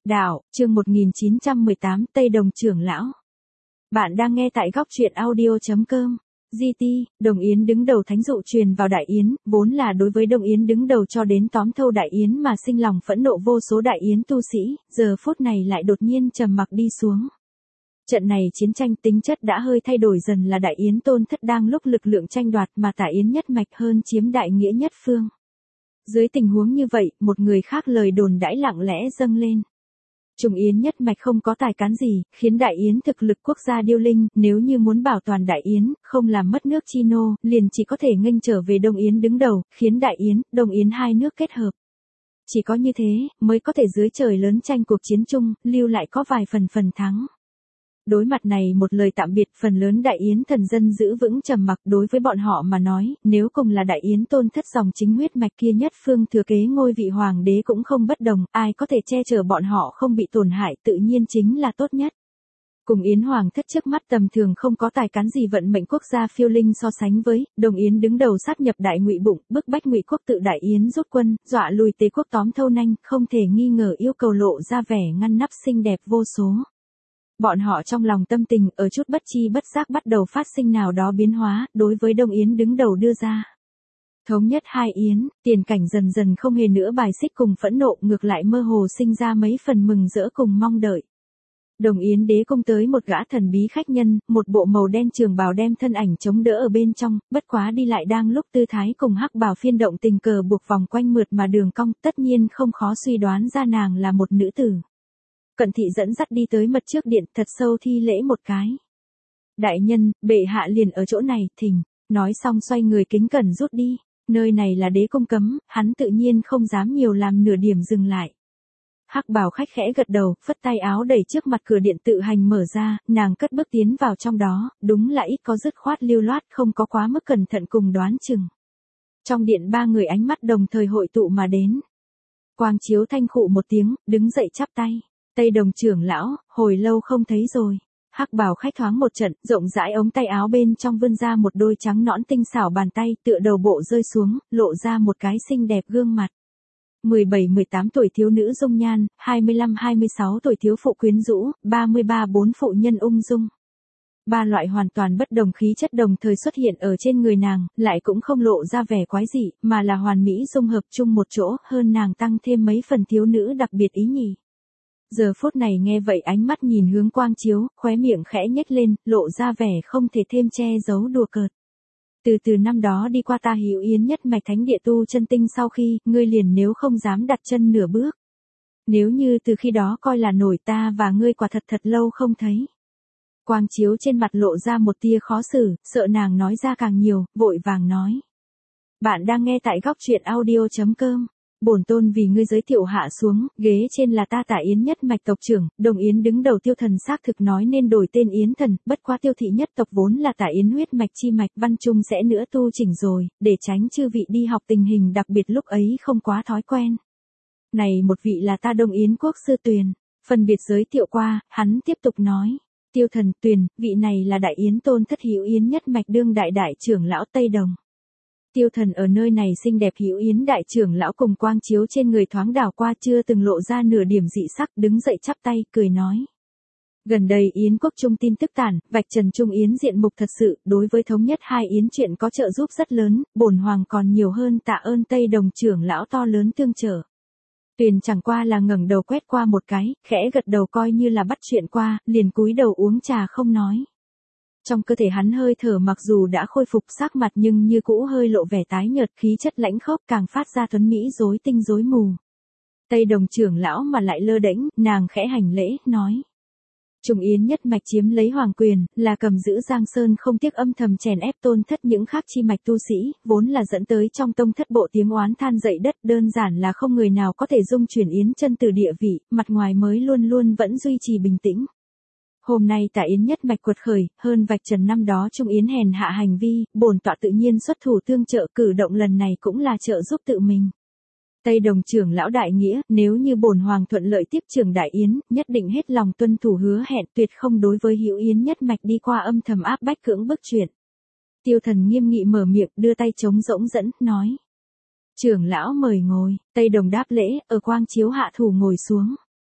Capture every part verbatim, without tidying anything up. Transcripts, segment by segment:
Đạo, chương một nghìn chín trăm mười tám, Tây Đồng trưởng lão. Bạn đang nghe tại góc truyện audio.com. giê tê, Đồng Yến đứng đầu thánh dụ truyền vào Đại Yến, vốn là đối với Đồng Yến đứng đầu cho đến tóm thâu Đại Yến mà sinh lòng phẫn nộ vô số Đại Yến tu sĩ, giờ phút này lại đột nhiên trầm mặc đi xuống. Trận này chiến tranh tính chất đã hơi thay đổi dần, là Đại Yến tôn thất đang lúc lực lượng tranh đoạt mà Tả Yến nhất mạch hơn chiếm đại nghĩa nhất phương. Dưới tình huống như vậy, một người khác lời đồn đãi lặng lẽ dâng lên. Trung Yến nhất mạch không có tài cán gì, khiến Đại Yến thực lực quốc gia điêu linh, nếu như muốn bảo toàn Đại Yến, không làm mất nước chi nô, liền chỉ có thể nghênh trở về Đông Yến đứng đầu, khiến Đại Yến, Đông Yến hai nước kết hợp. Chỉ có như thế, mới có thể dưới trời lớn tranh cuộc chiến chung, lưu lại có vài phần phần thắng. Đối mặt này một lời tạm biệt, phần lớn Đại Yến thần dân giữ vững trầm mặc. Đối với bọn họ mà nói, nếu cùng là Đại Yến tôn thất dòng chính huyết mạch kia nhất phương thừa kế ngôi vị hoàng đế cũng không bất đồng, ai có thể che chở bọn họ không bị tổn hại tự nhiên chính là tốt nhất. Cùng Yến hoàng thất trước mắt tầm thường không có tài cán gì vận mệnh quốc gia phiêu linh so sánh với, Đồng Yến đứng đầu sát nhập Đại Ngụy bụng, bức bách Ngụy quốc tự Đại Yến rút quân, dọa lùi Tế quốc tóm thâu nanh, không thể nghi ngờ yêu cầu lộ ra vẻ ngăn nắp xinh đẹp vô số. Bọn họ trong lòng tâm tình ở chút bất chi bất giác bắt đầu phát sinh nào đó biến hóa, đối với Đông Yến đứng đầu đưa ra. Thống nhất hai Yến, tiền cảnh dần dần không hề nữa bài xích cùng phẫn nộ, ngược lại mơ hồ sinh ra mấy phần mừng rỡ cùng mong đợi. Đồng Yến đế cung tới một gã thần bí khách nhân, một bộ màu đen trường bào đem thân ảnh chống đỡ ở bên trong, bất quá đi lại đang lúc tư thái cùng hắc bào phiên động tình cờ buộc vòng quanh mượt mà đường cong, tất nhiên không khó suy đoán ra nàng là một nữ tử. Cận thị dẫn dắt đi tới mật trước điện, thật sâu thi lễ một cái. Đại nhân, bệ hạ liền ở chỗ này, thỉnh. Nói xong xoay người kính cẩn rút đi. Nơi này là đế cung cấm, hắn tự nhiên không dám nhiều làm nửa điểm dừng lại. Hắc bào khách khẽ gật đầu, phất tay áo đẩy trước mặt cửa điện tự hành mở ra, nàng cất bước tiến vào trong đó, đúng là ít có dứt khoát lưu loát, không có quá mức cẩn thận cùng đoán chừng. Trong điện ba người ánh mắt đồng thời hội tụ mà đến. Quang Chiếu thanh khụ một tiếng, đứng dậy chắp tay. Tây Đồng trưởng lão, hồi lâu không thấy rồi. Hắc bào khách thoáng một trận, rộng rãi ống tay áo bên trong vươn ra một đôi trắng nõn tinh xảo bàn tay, tựa đầu bộ rơi xuống, lộ ra một cái xinh đẹp gương mặt. mười bảy mười tám tuổi thiếu nữ dung nhan, hai mươi lăm hai mươi sáu tuổi thiếu phụ quyến rũ, ba mươi ba bốn phụ nhân ung dung. Ba loại hoàn toàn bất đồng khí chất đồng thời xuất hiện ở trên người nàng, lại cũng không lộ ra vẻ quái dị, mà là hoàn mỹ dung hợp chung một chỗ, hơn nàng tăng thêm mấy phần thiếu nữ đặc biệt ý nhị. Giờ phút này nghe vậy ánh mắt nhìn hướng Quang Chiếu, khóe miệng khẽ nhếch lên, lộ ra vẻ không thể thêm che giấu đùa cợt. Từ từ năm đó đi qua ta Hữu Yến nhất mạch thánh địa tu chân tinh sau khi, ngươi liền nếu không dám đặt chân nửa bước. Nếu như từ khi đó coi là nổi ta và ngươi quả thật thật lâu không thấy. Quang Chiếu trên mặt lộ ra một tia khó xử, sợ nàng nói ra càng nhiều, vội vàng nói. Bạn đang nghe tại góc truyện audio.com. Bổn tôn vì ngươi giới thiệu hạ xuống, ghế trên là ta Tả Yến nhất mạch tộc trưởng, Đồng Yến đứng đầu Tiêu Thần xác thực nói nên đổi tên Yến Thần, bất quá Tiêu thị nhất tộc vốn là Tả Yến huyết mạch chi mạch, văn trung sẽ nữa tu chỉnh rồi, để tránh chư vị đi học tình hình đặc biệt lúc ấy không quá thói quen. Này một vị là ta Đông Yến quốc sư Tuyền, phân biệt giới thiệu qua, hắn tiếp tục nói. Tiêu Thần Tuyền, vị này là Đại Yến tôn thất Hữu Yến nhất mạch đương đại đại trưởng lão Tây Đồng. Tiêu Thần ở nơi này xinh đẹp Hữu Yến đại trưởng lão cùng Quang Chiếu trên người thoáng đảo qua, chưa từng lộ ra nửa điểm dị sắc, đứng dậy chắp tay, cười nói. Gần đây Yến quốc trung tin tức tản, vạch trần Trung Yến diện mục thật sự, đối với thống nhất hai Yến chuyện có trợ giúp rất lớn, bổn hoàng còn nhiều hơn tạ ơn Tây Đồng trưởng lão to lớn tương trợ. Tuyền chẳng qua là ngẩng đầu quét qua một cái, khẽ gật đầu coi như là bắt chuyện qua, liền cúi đầu uống trà không nói. Trong cơ thể hắn hơi thở mặc dù đã khôi phục sắc mặt nhưng như cũ hơi lộ vẻ tái nhợt, khí chất lãnh khốc càng phát ra tuấn mỹ rối tinh rối mù. Tây Đồng trưởng lão mà lại lơ đễnh, nàng khẽ hành lễ, nói. Trung Yến nhất mạch chiếm lấy hoàng quyền, là cầm giữ Giang Sơn không tiếc âm thầm chèn ép tôn thất những khác chi mạch tu sĩ, vốn là dẫn tới trong tông thất bộ tiếng oán than dậy đất, đơn giản là không người nào có thể dung chuyển Yến chân từ địa vị, mặt ngoài mới luôn luôn vẫn duy trì bình tĩnh. Hôm nay Tả Yến nhất mạch quật khởi, hơn vạch trần năm đó Trung Yến hèn hạ hành vi, bổn tọa tự nhiên xuất thủ tương trợ, cử động lần này cũng là trợ giúp tự mình. Tây Đồng trưởng lão đại nghĩa, nếu như bổn hoàng thuận lợi tiếp trưởng Đại Yến, nhất định hết lòng tuân thủ hứa hẹn, tuyệt không đối với Hữu Yến nhất mạch đi qua âm thầm áp bách cưỡng bức chuyện. Tiêu Thần nghiêm nghị mở miệng, đưa tay trống rỗng dẫn, nói. Trưởng lão mời ngồi. Tây Đồng đáp lễ, ở Quang Chiếu hạ thủ ngồi xuống.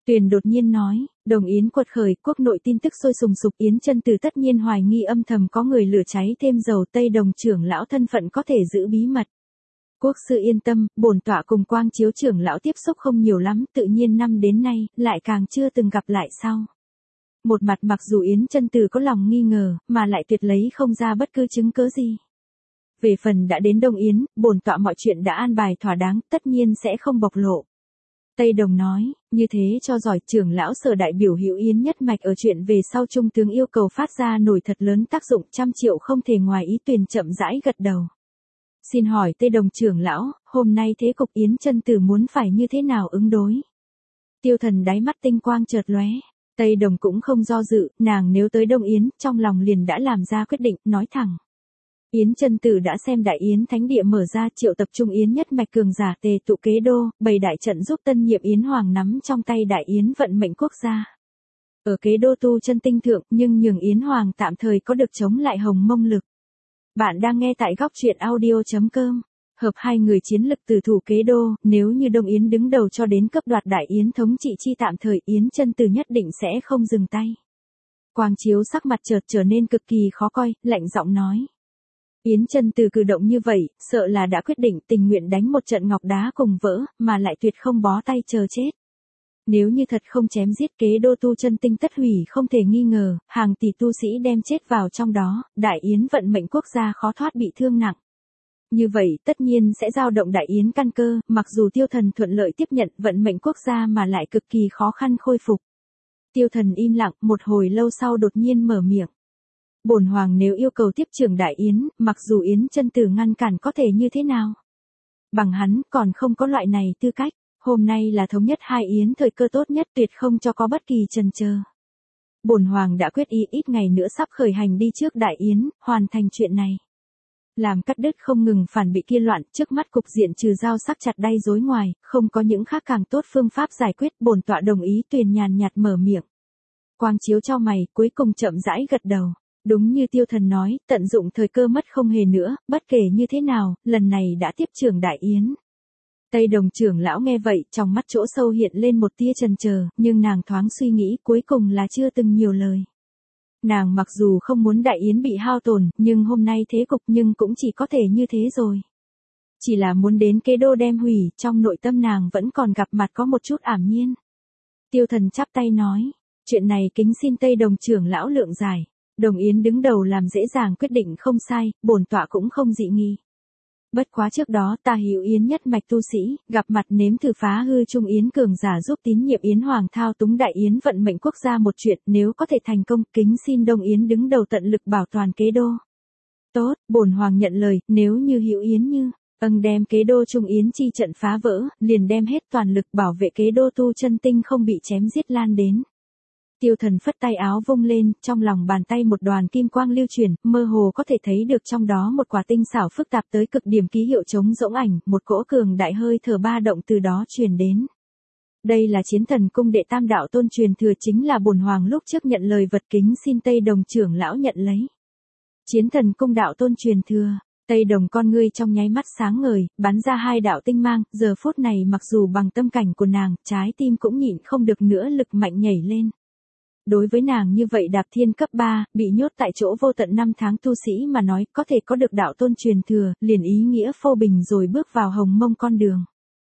Tuyền đột nhiên nói, Đồng Yến quật khởi, quốc nội tin tức sôi sùng sục, Yến Chân Từ tất nhiên hoài nghi âm thầm có người lửa cháy thêm dầu, Tây Đồng trưởng lão thân phận có thể giữ bí mật. Quốc sư yên tâm, bổn tọa cùng Quang Chiếu trưởng lão tiếp xúc không nhiều lắm, tự nhiên năm đến nay, lại càng chưa từng gặp lại sau. Một mặt mặc dù Yến Chân Từ có lòng nghi ngờ, mà lại tuyệt lấy không ra bất cứ chứng cớ gì. Về phần đã đến Đông Yến, bổn tọa mọi chuyện đã an bài thỏa đáng, tất nhiên sẽ không bộc lộ. Tây Đồng nói, như thế cho giỏi, trưởng lão Sở đại biểu Hữu Yến nhất mạch ở chuyện về sau trung tướng yêu cầu phát ra nổi thật lớn tác dụng, trăm triệu không thể ngoài ý. Tuyền chậm rãi gật đầu. Xin hỏi Tây Đồng trưởng lão, hôm nay thế cục Yến Chân Từ muốn phải như thế nào ứng đối? Tiêu Thần đáy mắt tinh quang chợt lóe. Tây Đồng cũng không do dự, nàng nếu tới Đông Yến, trong lòng liền đã làm ra quyết định, nói thẳng. Yến Chân Từ đã xem Đại Yến Thánh Địa mở ra, triệu tập trung Yến nhất mạch cường giả tề tụ kế đô, bày đại trận giúp tân nhiệm Yến Hoàng nắm trong tay Đại Yến vận mệnh quốc gia. Ở kế đô tu chân tinh thượng, nhưng nhường Yến Hoàng tạm thời có được chống lại Hồng Mông lực. Bạn đang nghe tại góc truyện audio chấm com. Hợp hai người chiến lực từ thủ kế đô, nếu như Đông Yến đứng đầu cho đến cấp đoạt Đại Yến thống trị chi tạm thời, Yến Chân Từ nhất định sẽ không dừng tay. Quang Chiếu sắc mặt chợt trở nên cực kỳ khó coi, lạnh giọng nói. Yến Chân Từ cử động như vậy, sợ là đã quyết định tình nguyện đánh một trận ngọc đá cùng vỡ, mà lại tuyệt không bó tay chờ chết. Nếu như thật không chém giết, kế đô tu chân tinh tất hủy không thể nghi ngờ, hàng tỷ tu sĩ đem chết vào trong đó, Đại Yến vận mệnh quốc gia khó thoát bị thương nặng. Như vậy tất nhiên sẽ dao động Đại Yến căn cơ, mặc dù Tiêu Thần thuận lợi tiếp nhận vận mệnh quốc gia mà lại cực kỳ khó khăn khôi phục. Tiêu Thần im lặng, một hồi lâu sau đột nhiên mở miệng. Bổn hoàng nếu yêu cầu tiếp trưởng Đại Yến, mặc dù Yến Chân Từ ngăn cản có thể như thế nào? Bằng hắn còn không có loại này tư cách, hôm nay là thống nhất hai Yến thời cơ tốt nhất, tuyệt không cho có bất kỳ chần chờ. Bổn hoàng đã quyết ý ít ngày nữa sắp khởi hành đi trước Đại Yến, hoàn thành chuyện này. Làm cắt đứt không ngừng phản bị kia loạn, trước mắt cục diện trừ dao sắc chặt đay rối ngoài, không có những khác càng tốt phương pháp giải quyết, bổn tọa đồng ý. Tuyền nhàn nhạt mở miệng. Quang Chiếu cho mày, cuối cùng chậm rãi gật đầu. Đúng như Tiêu Thần nói, tận dụng thời cơ mất không hề nữa, bất kể như thế nào, lần này đã tiếp trưởng Đại Yến. Tây Đồng trưởng lão nghe vậy, trong mắt chỗ sâu hiện lên một tia chần chờ, nhưng nàng thoáng suy nghĩ, cuối cùng là chưa từng nhiều lời. Nàng mặc dù không muốn Đại Yến bị hao tổn, nhưng hôm nay thế cục nhưng cũng chỉ có thể như thế rồi. Chỉ là muốn đến kế đô đem hủy, trong nội tâm nàng vẫn còn gặp mặt có một chút ảm nhiên. Tiêu Thần chắp tay nói, chuyện này kính xin Tây Đồng trưởng lão lượng giải. Đồng Yến đứng đầu làm dễ dàng quyết định không sai, bổn tọa cũng không dị nghi. Bất quá trước đó ta Hữu Yến nhất mạch tu sĩ, gặp mặt nếm thử phá hư Trung Yến cường giả giúp tín nhiệm Yến Hoàng thao túng Đại Yến vận mệnh quốc gia một chuyện, nếu có thể thành công, kính xin Đông Yến đứng đầu tận lực bảo toàn kế đô. Tốt, bổn hoàng nhận lời, nếu như Hữu Yến như, âng đem kế đô Trung Yến chi trận phá vỡ, liền đem hết toàn lực bảo vệ kế đô tu chân tinh không bị chém giết lan đến. Tiêu Thần phất tay áo vung lên, trong lòng bàn tay một đoàn kim quang lưu chuyển, mơ hồ có thể thấy được trong đó một quả tinh xảo phức tạp tới cực điểm ký hiệu chống rỗng ảnh, một cỗ cường đại hơi thở ba động từ đó truyền đến. Đây là Chiến Thần cung đệ tam đạo tôn truyền thừa, chính là bổn hoàng lúc trước nhận lời vật, kính xin Tây Đồng trưởng lão nhận lấy. Chiến Thần cung đạo tôn truyền thừa, Tây Đồng con ngươi trong nháy mắt sáng ngời, bắn ra hai đạo tinh mang, giờ phút này mặc dù bằng tâm cảnh của nàng, trái tim cũng nhịn không được nữa lực mạnh nhảy lên. Đối với nàng như vậy đạp thiên cấp ba, bị nhốt tại chỗ vô tận năm tháng tu sĩ mà nói, có thể có được đạo tôn truyền thừa, liền ý nghĩa phô bình rồi bước vào Hồng Mông con đường.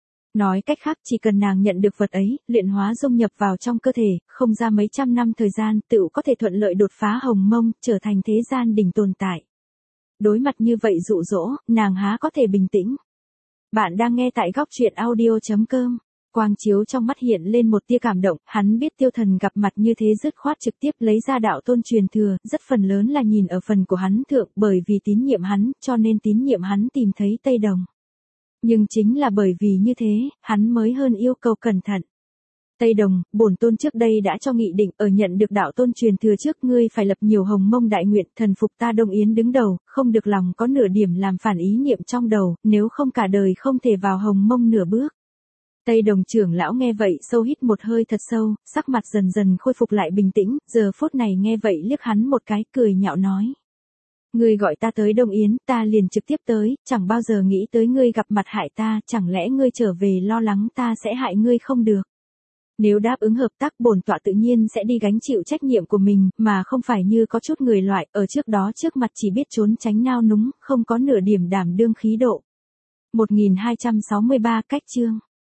Nói cách khác, chỉ cần nàng nhận được vật ấy, luyện hóa dung nhập vào trong cơ thể, không ra mấy trăm năm thời gian, tựu có thể thuận lợi đột phá Hồng Mông, trở thành thế gian đỉnh tồn tại. Đối mặt như vậy dụ dỗ, nàng há có thể bình tĩnh. Bạn đang nghe tại góc truyện audio chấm com. Quang Chiếu trong mắt hiện lên một tia cảm động, hắn biết Tiêu Thần gặp mặt như thế dứt khoát trực tiếp lấy ra đạo tôn truyền thừa, rất phần lớn là nhìn ở phần của hắn thượng, bởi vì tín nhiệm hắn, cho nên tín nhiệm hắn tìm thấy Tây Đồng. Nhưng chính là bởi vì như thế, hắn mới hơn yêu cầu cẩn thận. Tây Đồng, bổn tôn trước đây đã cho nghị định, ở nhận được đạo tôn truyền thừa trước, ngươi phải lập nhiều Hồng Mông đại nguyện, thần phục ta Đông Yến đứng đầu, không được lòng có nửa điểm làm phản ý niệm trong đầu, nếu không cả đời không thể vào Hồng Mông nửa bước. Tây Đồng trưởng lão nghe vậy sâu hít một hơi thật sâu, sắc mặt dần dần khôi phục lại bình tĩnh, giờ phút này nghe vậy liếc hắn một cái, cười nhạo nói. Ngươi gọi ta tới Đông Yến, ta liền trực tiếp tới, chẳng bao giờ nghĩ tới ngươi gặp mặt hại ta, chẳng lẽ ngươi trở về lo lắng ta sẽ hại ngươi không được. Nếu đáp ứng hợp tác bổn tọa tự nhiên sẽ đi gánh chịu trách nhiệm của mình, mà không phải như có chút người loại, ở trước đó trước mặt chỉ biết trốn tránh nao núng, không có nửa điểm đảm đương khí độ. một nghìn hai trăm sáu mươi ba Cách chương